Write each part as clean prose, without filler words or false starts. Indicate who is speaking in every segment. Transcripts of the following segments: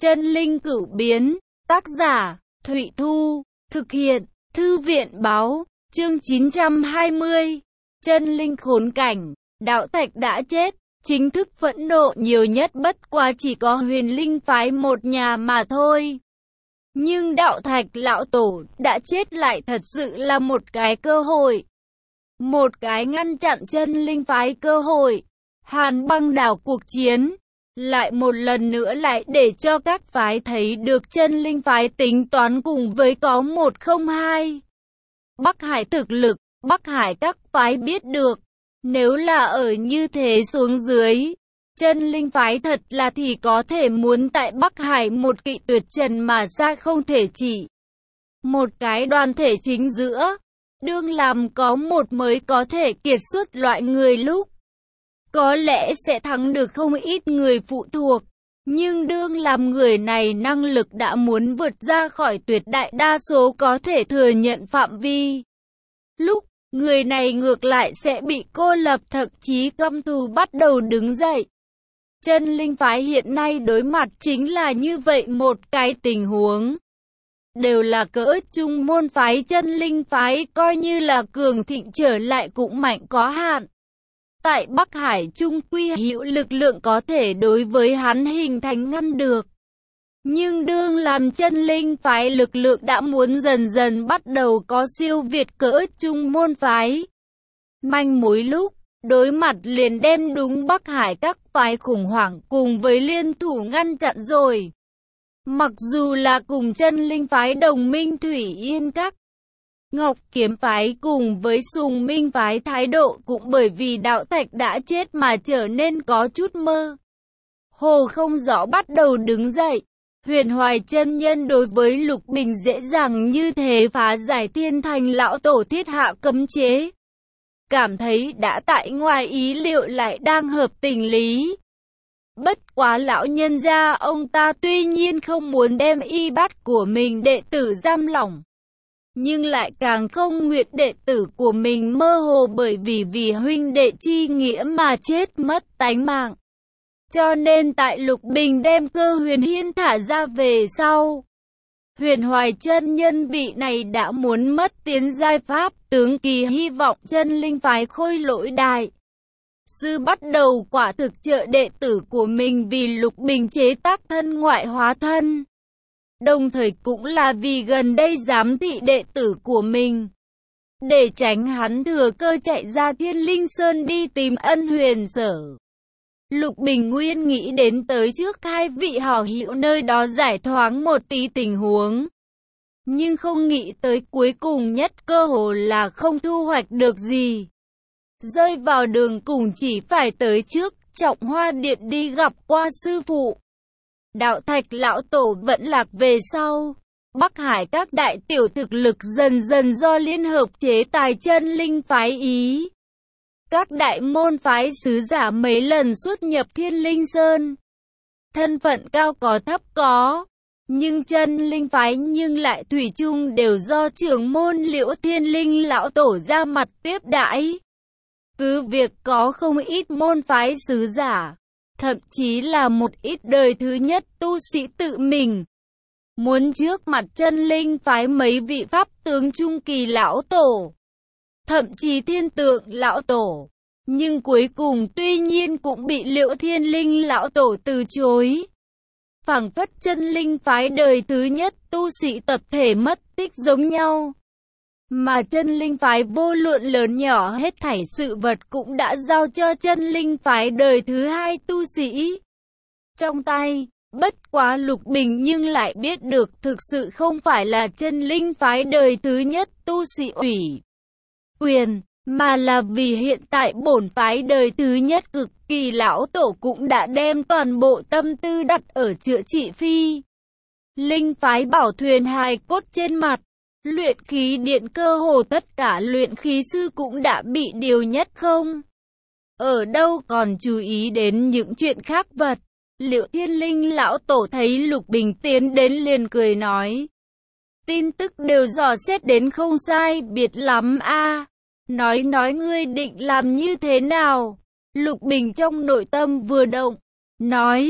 Speaker 1: Chân linh cửu biến, tác giả, Thụy Thu, thực hiện, Thư viện báo, chương 920. Chân linh khốn cảnh, đạo thạch đã chết, chính thức phẫn nộ nhiều nhất bất quá chỉ có Huyền Linh phái một nhà mà thôi. Nhưng đạo thạch lão tổ đã chết lại thật sự là một cái cơ hội. Một cái ngăn chặn chân linh phái cơ hội. Hàn băng đảo cuộc chiến, lại một lần nữa lại để cho các phái thấy được chân linh phái tính toán cùng với có 102. Bắc Hải thực lực, Bắc Hải các phái biết được, nếu là ở như thế xuống dưới, chân linh phái thật là thì có thể muốn tại Bắc Hải một kỵ tuyệt trần mà ra không thể chỉ. Một cái đoàn thể chính giữa, đương làm có một mới có thể kiệt xuất loại người lúc. Có lẽ sẽ thắng được không ít người phụ thuộc, nhưng đương làm người này năng lực đã muốn vượt ra khỏi tuyệt đại đa số có thể thừa nhận phạm vi. Lúc, người này ngược lại sẽ bị cô lập thậm chí căm thù bắt đầu đứng dậy. Chân linh phái hiện nay đối mặt chính là như vậy một cái tình huống. Đều là cỡ trung môn phái, chân linh phái coi như là cường thịnh trở lại cũng mạnh có hạn. Tại Bắc Hải trung quy hữu lực lượng có thể đối với hắn hình thành ngăn được. Nhưng đương làm chân linh phái lực lượng đã muốn dần dần bắt đầu có siêu việt cỡ trung môn phái. Manh mối lúc, đối mặt liền đem đúng Bắc Hải các phái khủng hoảng cùng với liên thủ ngăn chặn rồi. Mặc dù là cùng chân linh phái đồng minh Thủy Yên các, Ngọc Kiếm phái cùng với Sùng Minh phái thái độ cũng bởi vì đạo thạch đã chết mà trở nên có chút mơ hồ không rõ bắt đầu đứng dậy. Huyền Hoài chân nhân đối với Lục Bình dễ dàng như thế phá giải Thiên Thành lão tổ thiết hạ cấm chế, cảm thấy đã tại ngoài ý liệu lại đang hợp tình lý. Bất quá lão nhân gia ông ta tuy nhiên không muốn đem y bát của mình đệ tử giam lỏng, nhưng lại càng không nguyện đệ tử của mình mơ hồ bởi vì huynh đệ chi nghĩa mà chết mất tánh mạng. Cho nên tại Lục Bình đem Cơ Huyền Hiên thả ra về sau, Huyền Hoài chân nhân vị này đã muốn mất tiến giai pháp tướng kỳ, hy vọng chân linh phái Khôi Lỗi đại sư bắt đầu quả thực trợ đệ tử của mình vì Lục Bình chế tác thân ngoại hóa thân. Đồng thời cũng là vì gần đây giám thị đệ tử của mình, để tránh hắn thừa cơ chạy ra Thiên Linh Sơn đi tìm Ân Huyền Sở. Lục Bình nguyên nghĩ đến tới trước hai vị hảo hữu nơi đó giải thoáng một tí tình huống, nhưng không nghĩ tới cuối cùng nhất cơ hồ là không thu hoạch được gì. Rơi vào đường cùng chỉ phải tới trước Trọng Hoa Điện đi gặp qua sư phụ. Đạo thạch lão tổ vẫn lạc về sau, Bắc Hải các đại tiểu thực lực dần dần do liên hợp chế tài chân linh phái ý. Các đại môn phái sứ giả mấy lần xuất nhập Thiên Linh Sơn, thân phận cao có thấp có, nhưng chân linh phái nhưng lại thủy chung đều do trưởng môn Liễu Thiên Linh lão tổ ra mặt tiếp đãi. Cứ việc có không ít môn phái sứ giả, thậm chí là một ít đời thứ nhất tu sĩ tự mình muốn trước mặt chân linh phái mấy vị pháp tướng trung kỳ lão tổ, thậm chí thiên tượng lão tổ, nhưng cuối cùng tuy nhiên cũng bị Liễu Thiên Linh lão tổ từ chối. Phảng phất chân linh phái đời thứ nhất tu sĩ tập thể mất tích giống nhau, mà chân linh phái vô luận lớn nhỏ hết thảy sự vật cũng đã giao cho chân linh phái đời thứ hai tu sĩ trong tay. Bất quá Lục Bình nhưng lại biết được thực sự không phải là chân linh phái đời thứ nhất tu sĩ ủy quyền, mà là vì hiện tại bổn phái đời thứ nhất cực kỳ lão tổ cũng đã đem toàn bộ tâm tư đặt ở chữa trị phi linh phái bảo thuyền hài cốt trên mặt. Luyện khí điện cơ hồ tất cả luyện khí sư cũng đã bị điều nhất không ở đâu còn chú ý đến những chuyện khác vật. Liễu Thiên Linh lão tổ thấy Lục Bình tiến đến liền cười nói: tin tức đều dò xét đến không sai biệt lắm a. Nói ngươi định làm như thế nào? Lục Bình trong nội tâm vừa động, nói: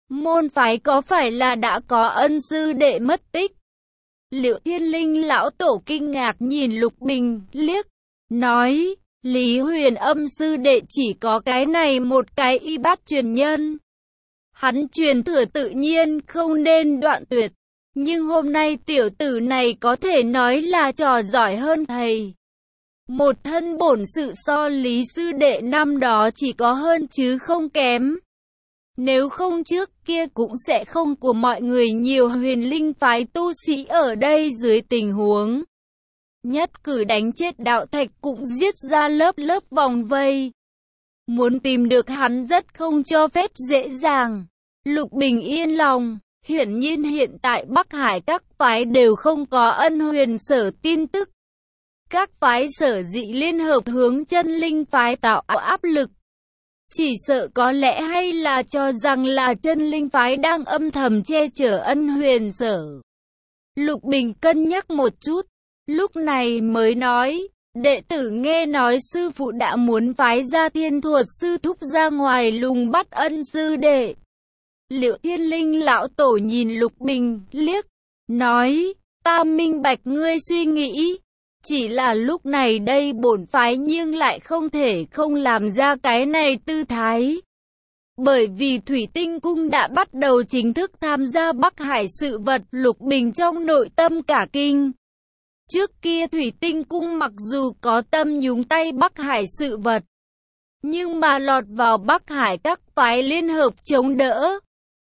Speaker 1: Môn phái có phải là đã có ân sư đệ mất tích? Liệu Thiên Linh lão tổ kinh ngạc nhìn Lục Bình liếc, nói, Lý Huyền Âm sư đệ chỉ có cái này một cái y bát truyền nhân. Hắn truyền thừa tự nhiên không nên đoạn tuyệt, nhưng hôm nay tiểu tử này có thể nói là trò giỏi hơn thầy. Một thân bổn sự so Lý sư đệ năm đó chỉ có hơn chứ không kém. Nếu không trước kia cũng sẽ không của mọi người nhiều huyền linh phái tu sĩ ở đây dưới tình huống nhất cử đánh chết Đạo Thạch cũng giết ra lớp lớp vòng vây. Muốn tìm được hắn rất không cho phép dễ dàng. Lục Bình yên lòng, hiển nhiên hiện tại Bắc Hải các phái đều không có Ân Huyền Sở tin tức. Các phái sở dị liên hợp hướng chân linh phái tạo áp lực. Chỉ sợ có lẽ hay là cho rằng là chân linh phái đang âm thầm che chở Ân Huyền Sở. Lục Bình cân nhắc một chút, lúc này mới nói, đệ tử nghe nói sư phụ đã muốn phái ra Thiên Thuật sư thúc ra ngoài lùng bắt Ân sư đệ. Liệu Thiên Linh lão tổ nhìn Lục Bình liếc, nói, ta minh bạch ngươi suy nghĩ. Chỉ là lúc này đây bổn phái nhưng lại không thể không làm ra cái này tư thái. Bởi vì Thủy Tinh Cung đã bắt đầu chính thức tham gia Bắc Hải sự vật. Lục Bình trong nội tâm cả kinh. Trước kia Thủy Tinh Cung mặc dù có tâm nhúng tay Bắc Hải sự vật, nhưng mà lọt vào Bắc Hải các phái liên hợp chống đỡ.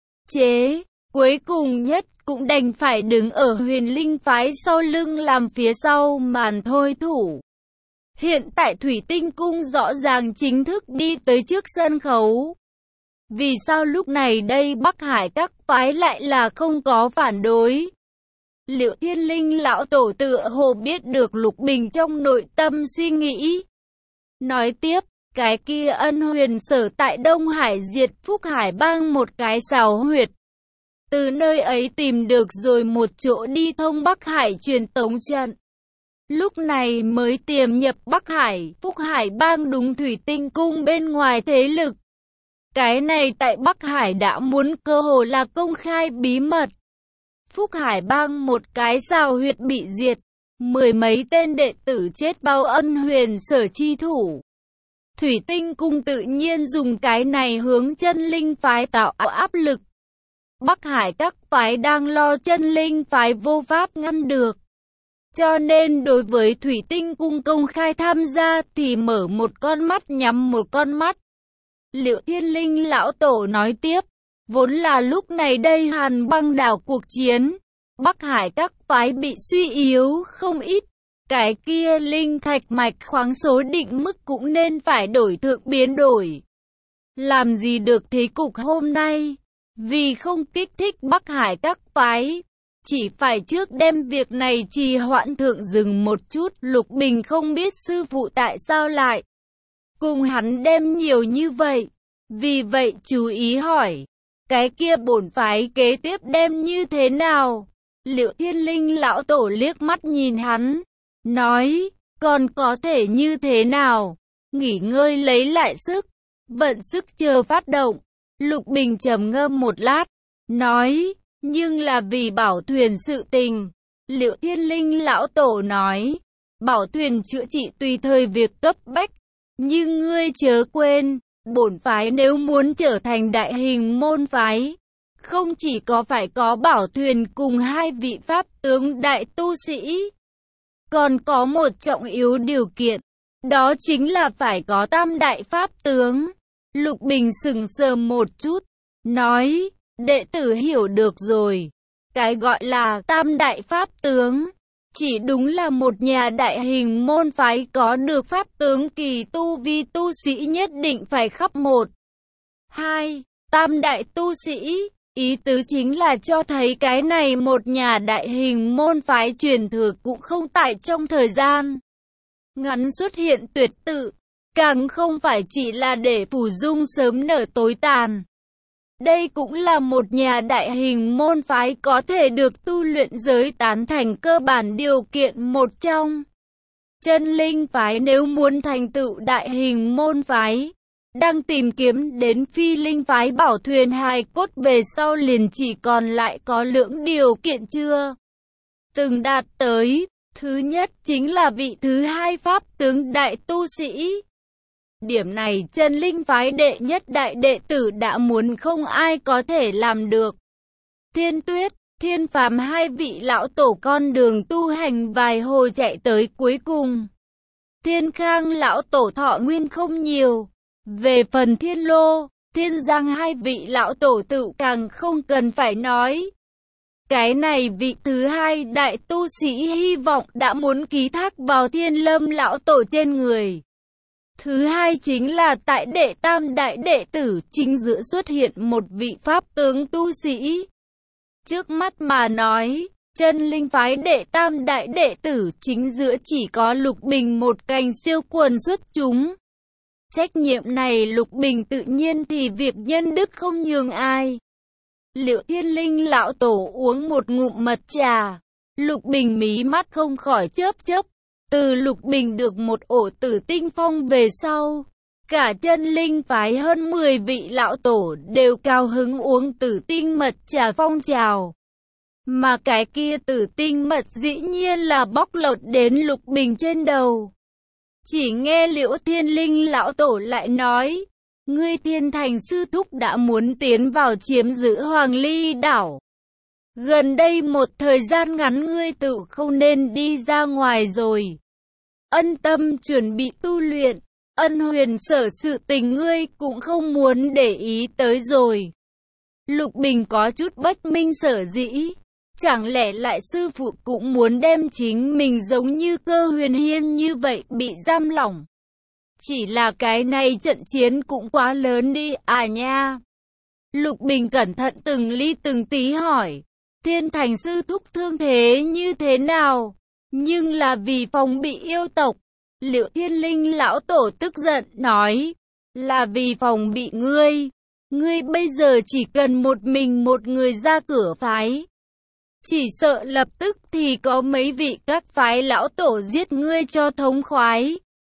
Speaker 1: Cuối cùng nhất cũng đành phải đứng ở huyền linh phái sau lưng làm phía sau màn thôi thủ. Hiện tại Thủy Tinh Cung rõ ràng chính thức đi tới trước sân khấu. Vì sao lúc này đây Bắc Hải các phái lại là không có phản đối? Liệu Thiên Linh lão tổ tựa hồ biết được Lục Bình trong nội tâm suy nghĩ. Nói tiếp, cái kia Ân Huyền Sở tại Đông Hải diệt Phúc Hải Bang một cái xào huyệt. Từ nơi ấy tìm được rồi một chỗ đi thông Bắc Hải truyền tống trận. Lúc này mới tiềm nhập Bắc Hải, Phúc Hải Bang đúng Thủy Tinh Cung bên ngoài thế lực. Cái này tại Bắc Hải đã muốn cơ hồ là công khai bí mật. Phúc Hải Bang một cái xào huyệt bị diệt, mười mấy tên đệ tử chết bao Ân Huyền Sở chi thủ. Thủy Tinh Cung tự nhiên dùng cái này hướng chân linh phái tạo áp lực. Bắc Hải các phái đang lo chân linh phái vô pháp ngăn được. Cho nên đối với Thủy Tinh Cung công khai tham gia thì mở một con mắt nhắm một con mắt. Liệu Thiên Linh lão tổ nói tiếp, vốn là lúc này đây Hàn Băng đảo cuộc chiến, Bắc Hải các phái bị suy yếu không ít. Cái kia linh thạch mạch khoáng số định mức cũng nên phải đổi thượng biến đổi. Làm gì được thế cục hôm nay? Vì không kích thích Bắc Hải các phái, chỉ phải trước đem việc này trì hoãn thượng dừng một chút. Lục Bình không biết sư phụ tại sao lại cùng hắn đem nhiều như vậy. Vì vậy chú ý hỏi, cái kia bổn phái kế tiếp đem như thế nào? Liệu Thiên Linh lão tổ liếc mắt nhìn hắn, nói, còn có thể như thế nào? Nghỉ ngơi lấy lại sức, vận sức chờ phát động. Lục Bình trầm ngâm một lát, nói, nhưng là vì bảo thuyền sự tình. Liệu Thiên Linh lão tổ nói, bảo thuyền chữa trị tùy thời việc cấp bách. Nhưng ngươi chớ quên, bổn phái nếu muốn trở thành đại hình môn phái, không chỉ có phải có bảo thuyền cùng hai vị pháp tướng đại tu sĩ, còn có một trọng yếu điều kiện, đó chính là phải có tam đại pháp tướng. Lục Bình sững sờ một chút, nói, đệ tử hiểu được rồi. Cái gọi là tam đại pháp tướng, chỉ đúng là một nhà đại hình môn phái có được pháp tướng kỳ tu vi tu sĩ nhất định phải khắp một. Hai, tam đại tu sĩ, ý tứ chính là cho thấy cái này một nhà đại hình môn phái truyền thừa cũng không tại trong thời gian ngắn xuất hiện tuyệt tự. Càng không phải chỉ là để phủ dung sớm nở tối tàn. Đây cũng là một nhà đại hình môn phái có thể được tu luyện giới tán thành cơ bản điều kiện một trong. Chân linh phái nếu muốn thành tựu đại hình môn phái, đang tìm kiếm đến Phi Linh phái bảo thuyền hài cốt về sau liền chỉ còn lại có lưỡng điều kiện chưa từng đạt tới. Thứ nhất chính là vị thứ hai pháp tướng đại tu sĩ. Điểm này chân linh phái đệ nhất đại đệ tử đã muốn không ai có thể làm được. Thiên Tuyết, Thiên Phàm hai vị lão tổ con đường tu hành vài hồi chạy tới cuối cùng. Thiên Khang lão tổ thọ nguyên không nhiều. Về phần Thiên Lô, Thiên Giang hai vị lão tổ tự càng không cần phải nói. Cái này vị thứ hai đại tu sĩ hy vọng đã muốn ký thác vào Thiên Lâm lão tổ trên người. Thứ hai chính là tại đệ tam đại đệ tử chính giữa xuất hiện một vị pháp tướng tu sĩ. Trước mắt mà nói, chân linh phái đệ tam đại đệ tử chính giữa chỉ có Lục Bình một cành siêu quần xuất chúng. Trách nhiệm này Lục Bình tự nhiên thì việc nhân đức không nhường ai. Liệu Thiên Linh lão tổ uống một ngụm mật trà, Lục Bình mí mắt không khỏi chớp chớp. Từ Lục Bình được một ổ tử tinh phong về sau, cả chân linh phái hơn 10 vị lão tổ đều cao hứng uống tử tinh mật trà phong trào. Mà cái kia tử tinh mật dĩ nhiên là bóc lột đến Lục Bình trên đầu. Chỉ nghe Liễu Thiên Linh lão tổ lại nói, ngươi Thiên Thành sư thúc đã muốn tiến vào chiếm giữ Hoàng Ly đảo. Gần đây một thời gian ngắn ngươi tự không nên đi ra ngoài rồi. Ân tâm chuẩn bị tu luyện, Ân Huyền sở sự tình ngươi cũng không muốn để ý tới rồi. Lục Bình có chút bất minh sở dĩ. Chẳng lẽ lại sư phụ cũng muốn đem chính mình giống như Cơ Huyền Hiên như vậy bị giam lỏng? Chỉ là cái này trận chiến cũng quá lớn đi à nha. Lục Bình cẩn thận từng ly từng tí hỏi. Thiên Thành sư thúc thương thế như thế nào? Nhưng là vì phòng bị yêu tộc. Liệu Thiên Linh lão tổ tức giận nói. Là vì phòng bị ngươi. Ngươi bây giờ chỉ cần một mình một người ra cửa phái. Chỉ sợ lập tức thì có mấy vị các phái lão tổ giết ngươi cho thống khoái.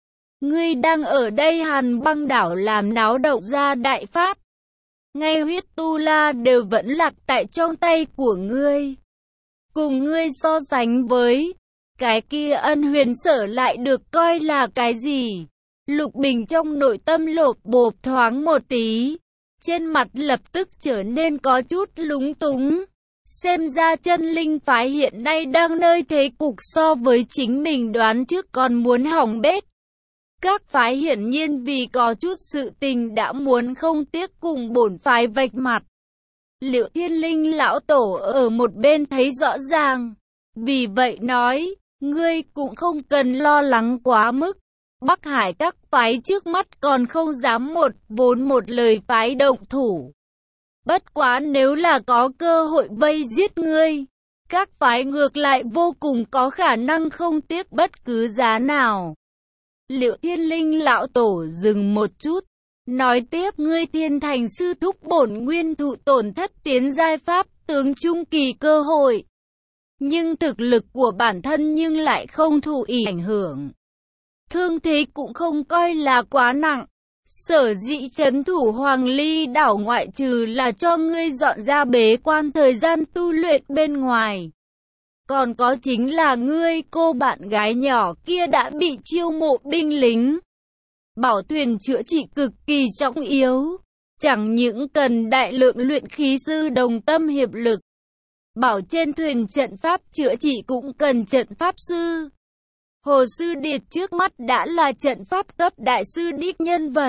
Speaker 1: Ngươi đang ở đây Hàn Băng đảo làm náo động ra đại phát. Ngay huyết tu la đều vẫn lạc tại trong tay của ngươi. Cùng ngươi so sánh với cái kia Ân Huyền sở lại được coi là cái gì? Lục Bình trong nội tâm lột bột thoáng một tí. Trên mặt lập tức trở nên có chút lúng túng. Xem ra chân linh phái hiện nay đang nơi thế cục so với chính mình đoán trước còn muốn hỏng bét. Các phái hiển nhiên vì có chút sự tình đã muốn không tiếc cùng bổn phái vạch mặt. Liệu Thiên Linh lão tổ ở một bên thấy rõ ràng. Vì vậy nói, ngươi cũng không cần lo lắng quá mức. Bắc Hải các phái trước mắt còn không dám một lời phái động thủ. Bất quá nếu là có cơ hội vây giết ngươi, các phái ngược lại vô cùng có khả năng không tiếc bất cứ giá nào. Liệu Thiên Linh lão tổ dừng một chút, nói tiếp ngươi Thiên Thành sư thúc bổn nguyên thụ tổn thất tiến giai pháp tướng trung kỳ cơ hội. Nhưng thực lực của bản thân nhưng lại không thụ ảnh hưởng. Thương thế cũng không coi là quá nặng. Sở dĩ trấn thủ Hoàng Ly đảo ngoại trừ là cho ngươi dọn ra bế quan thời gian tu luyện bên ngoài. Còn có chính là ngươi cô bạn gái nhỏ kia đã bị chiêu mộ binh lính. Bảo thuyền chữa trị cực kỳ trọng yếu. Chẳng những cần đại lượng luyện khí sư đồng tâm hiệp lực. Bảo trên thuyền trận pháp chữa trị cũng cần trận pháp sư. Hồ Sư Điệt trước mắt đã là trận pháp cấp đại sư đích nhân vật.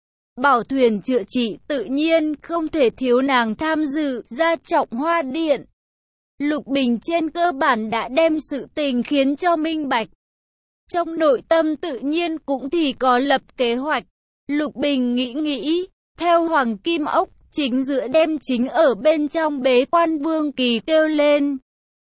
Speaker 1: Bảo thuyền chữa trị tự nhiên không thể thiếu nàng tham dự ra Trọng Hoa Điện. Lục Bình trên cơ bản đã đem sự tình khiến cho minh bạch. Trong nội tâm tự nhiên cũng thì có lập kế hoạch. Lục Bình nghĩ, theo Hoàng Kim Ốc, chính giữa đem chính ở bên trong bế quan Vương Kỳ kêu lên.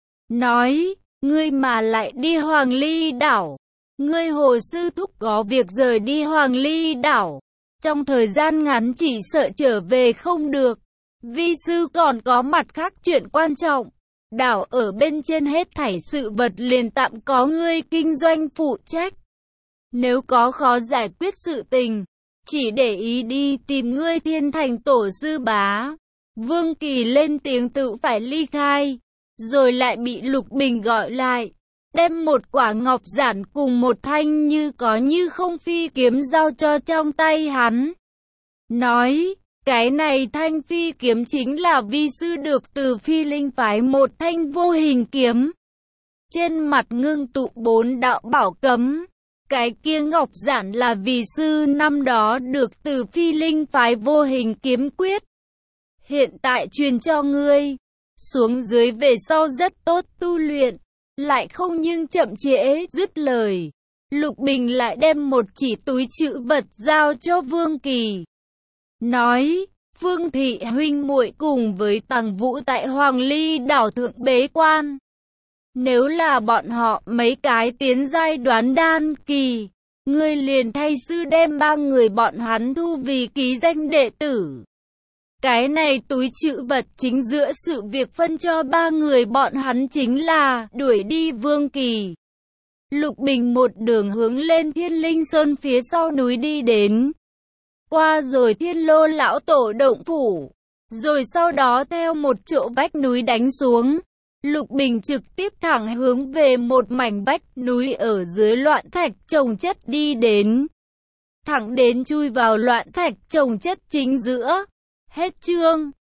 Speaker 1: Nói, ngươi mà lại đi Hoàng Ly đảo. Ngươi Hồ sư thúc có việc rời đi Hoàng Ly đảo. Trong thời gian ngắn chỉ sợ trở về không được. Vi sư còn có mặt khác chuyện quan trọng. Đảo ở bên trên hết thảy sự vật liền tạm có ngươi kinh doanh phụ trách. Nếu có khó giải quyết sự tình, chỉ để ý đi tìm ngươi Thiên Thành tổ sư bá. Vương Kỳ lên tiếng tự phải ly khai, rồi lại bị Lục Bình gọi lại, đem một quả ngọc giản cùng một thanh như có như không phi kiếm giao cho trong tay hắn. Nói, cái này thanh phi kiếm chính là vi sư được từ Phi Linh phái một thanh vô hình kiếm. Trên mặt ngưng tụ 4 đạo bảo cấm. Cái kia ngọc giản là vì sư năm đó được từ Phi Linh phái vô hình kiếm quyết. Hiện tại truyền cho ngươi, xuống dưới về sau rất tốt tu luyện, lại không nhưng chậm trễ. Dứt lời, Lục Bình lại đem một chỉ túi trữ vật giao cho Vương Kỳ. Nói, Vương thị huynh muội cùng với Tằng Vũ tại Hoàng Ly đảo thượng bế quan. Nếu là bọn họ mấy cái tiến giai đoán đan kỳ, ngươi liền thay sư đem 3 người bọn hắn thu vì ký danh đệ tử. Cái này túi trữ vật chính giữa sự việc phân cho 3 người bọn hắn chính là đuổi đi Vương Kỳ. Lục Bình một đường hướng lên Thiên Linh Sơn phía sau núi đi đến. Qua rồi Thiên Lô lão tổ động phủ, rồi sau đó theo một chỗ vách núi đánh xuống. Lục Bình trực tiếp thẳng hướng về một mảnh vách núi ở dưới loạn thạch chồng chất đi đến. Thẳng đến chui vào loạn thạch chồng chất chính giữa. Hết chương.